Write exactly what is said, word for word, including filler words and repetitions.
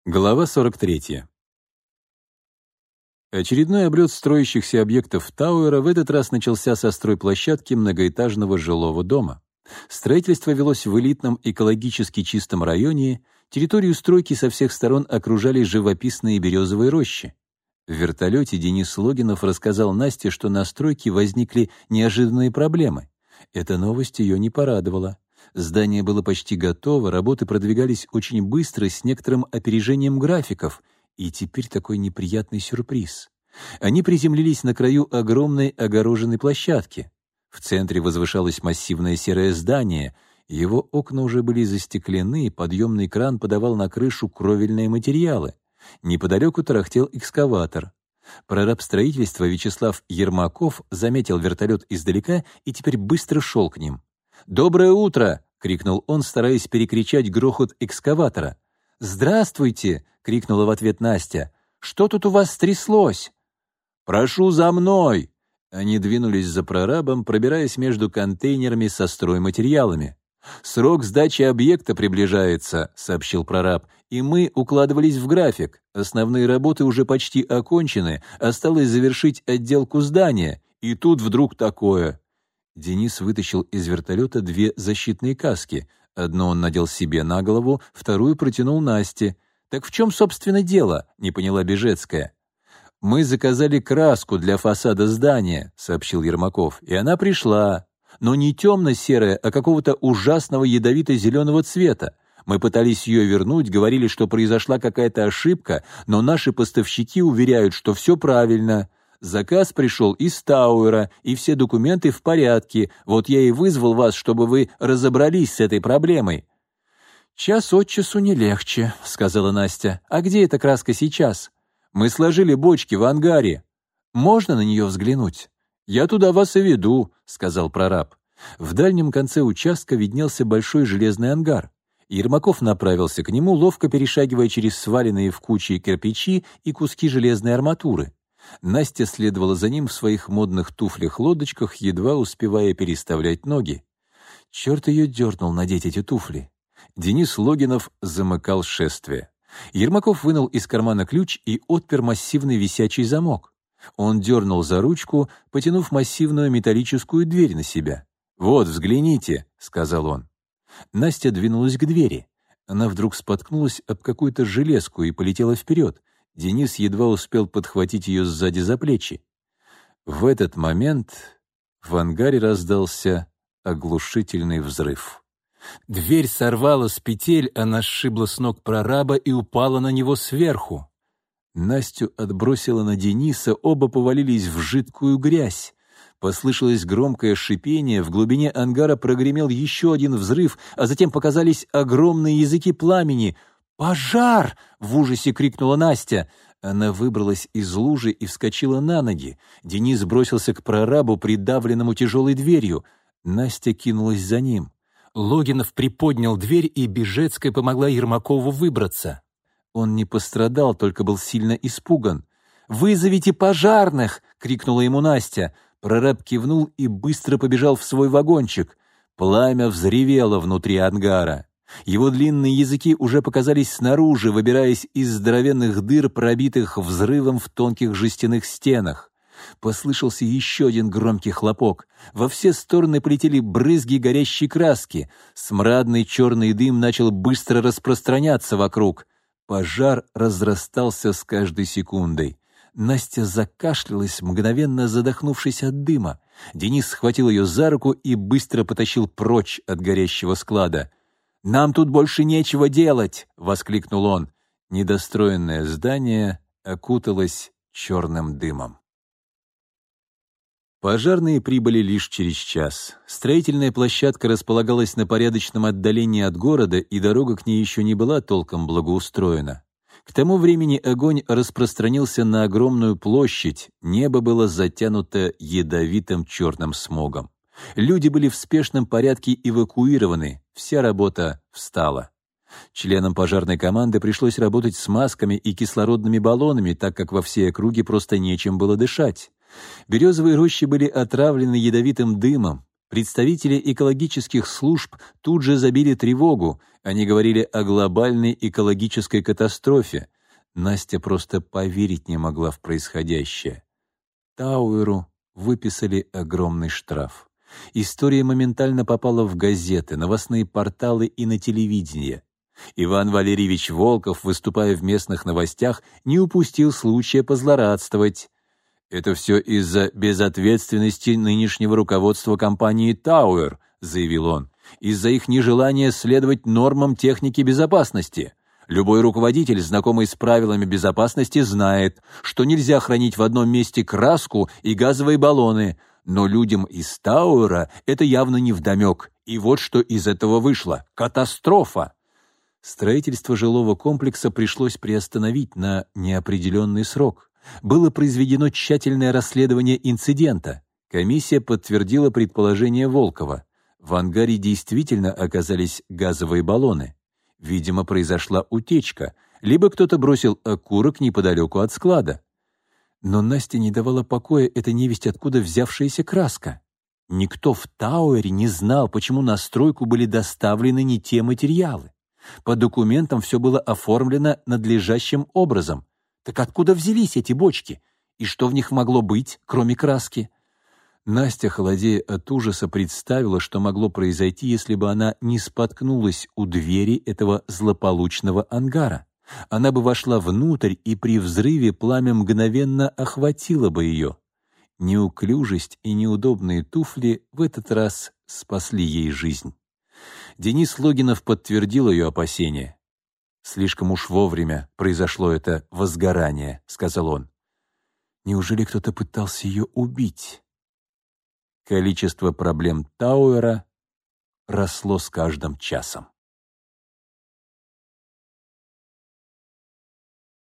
Глава сорок третья. Очередной облет строящихся объектов Тауэра в этот раз начался со стройплощадки многоэтажного жилого дома. Строительство велось в элитном экологически чистом районе, территорию стройки со всех сторон окружали живописные березовые рощи. В вертолете Денис Логинов рассказал Насте, что на стройке возникли неожиданные проблемы. Эта новость ее не порадовала. Здание было почти готово, работы продвигались очень быстро, с некоторым опережением графиков, и теперь такой неприятный сюрприз. Они приземлились на краю огромной огороженной площадки. В центре возвышалось массивное серое здание, его окна уже были застеклены, подъемный кран подавал на крышу кровельные материалы. Неподалеку тарахтел экскаватор. Прораб строительства Вячеслав Ермаков заметил вертолет издалека и теперь быстро шел к ним. «Доброе утро!» — крикнул он, стараясь перекричать грохот экскаватора. «Здравствуйте!» — крикнула в ответ Настя. «Что тут у вас стряслось?» «Прошу за мной!» Они двинулись за прорабом, пробираясь между контейнерами со стройматериалами. «Срок сдачи объекта приближается», — сообщил прораб, «и мы укладывались в график. Основные работы уже почти окончены, осталось завершить отделку здания, и тут вдруг такое». Денис вытащил из вертолета две защитные каски. Одну он надел себе на голову, вторую протянул Насте. «Так в чем, собственно, дело?» — не поняла Бежецкая. «Мы заказали краску для фасада здания», — сообщил Ермаков, «и она пришла. Но не темно-серая, а какого-то ужасного ядовито-зеленого цвета. Мы пытались ее вернуть, говорили, что произошла какая-то ошибка, но наши поставщики уверяют, что все правильно. Заказ пришел из Тауэра, и все документы в порядке. Вот я и вызвал вас, чтобы вы разобрались с этой проблемой». «Час от часу не легче», — сказала Настя. «А где эта краска сейчас?» «Мы сложили бочки в ангаре». «Можно на нее взглянуть?» «Я туда вас и веду», — сказал прораб. В дальнем конце участка виднелся большой железный ангар. Ермаков направился к нему, ловко перешагивая через сваленные в кучи кирпичи и куски железной арматуры. Настя следовала за ним в своих модных туфлях-лодочках, едва успевая переставлять ноги. Черт ее дернул надеть эти туфли. Денис Логинов замыкал шествие. Ермаков вынул из кармана ключ и отпер массивный висячий замок. Он дернул за ручку, потянув массивную металлическую дверь на себя. «Вот, взгляните», — сказал он. Настя двинулась к двери. Она вдруг споткнулась об какую-то железку и полетела вперед. Денис едва успел подхватить ее сзади за плечи. В этот момент в ангаре раздался оглушительный взрыв. Дверь сорвала с петель, она сшибла с ног прораба и упала на него сверху. Настю отбросила на Дениса, оба повалились в жидкую грязь. Послышалось громкое шипение, в глубине ангара прогремел еще один взрыв, а затем показались огромные языки пламени. «Пожар!» — в ужасе крикнула Настя. Она выбралась из лужи и вскочила на ноги. Денис бросился к прорабу, придавленному тяжелой дверью. Настя кинулась за ним. Логинов приподнял дверь, и Бежецкая помогла Ермакову выбраться. Он не пострадал, только был сильно испуган. «Вызовите пожарных!» — крикнула ему Настя. Прораб кивнул и быстро побежал в свой вагончик. Пламя взревело внутри ангара. Его длинные языки уже показались снаружи, выбираясь из здоровенных дыр, пробитых взрывом в тонких жестяных стенах. Послышался еще один громкий хлопок. Во все стороны полетели брызги горящей краски. Смрадный черный дым начал быстро распространяться вокруг. Пожар разрастался с каждой секундой. Настя закашлялась, мгновенно задохнувшись от дыма. Денис схватил ее за руку и быстро потащил прочь от горящего склада. «Нам тут больше нечего делать!» — воскликнул он. Недостроенное здание окуталось черным дымом. Пожарные прибыли лишь через час. Строительная площадка располагалась на порядочном отдалении от города, и дорога к ней еще не была толком благоустроена. К тому времени огонь распространился на огромную площадь, небо было затянуто ядовитым черным смогом. Люди были в спешном порядке эвакуированы, вся работа встала. Членам пожарной команды пришлось работать с масками и кислородными баллонами, так как во всей округе просто нечем было дышать. Березовые рощи были отравлены ядовитым дымом. Представители экологических служб тут же забили тревогу. Они говорили о глобальной экологической катастрофе. Настя просто поверить не могла в происходящее. Тауэру выписали огромный штраф. История моментально попала в газеты, новостные порталы и на телевидение. Иван Валерьевич Волков, выступая в местных новостях, не упустил случая позлорадствовать. «Это все из-за безответственности нынешнего руководства компании «Тауэр», — заявил он, «из-за их нежелания следовать нормам техники безопасности. Любой руководитель, знакомый с правилами безопасности, знает, что нельзя хранить в одном месте краску и газовые баллоны, но людям из «Тауэра» это явно невдомек, и вот что из этого вышло — катастрофа». Строительство жилого комплекса пришлось приостановить на неопределенный срок. Было произведено тщательное расследование инцидента. Комиссия подтвердила предположение Волкова. В ангаре действительно оказались газовые баллоны. Видимо, произошла утечка, либо кто-то бросил окурок неподалеку от склада. Но Насте не давала покоя эта невесть откуда взявшаяся краска. Никто в Тауэре не знал, почему на стройку были доставлены не те материалы. По документам все было оформлено надлежащим образом. Так откуда взялись эти бочки? И что в них могло быть, кроме краски? Настя, холодея от ужаса, представила, что могло произойти, если бы она не споткнулась у двери этого злополучного ангара. Она бы вошла внутрь, и при взрыве пламя мгновенно охватило бы ее. Неуклюжесть и неудобные туфли в этот раз спасли ей жизнь. Денис Логинов подтвердил ее опасения. «Слишком уж вовремя произошло это возгорание», — сказал он. «Неужели кто-то пытался ее убить?» Количество проблем Тауэра росло с каждым часом.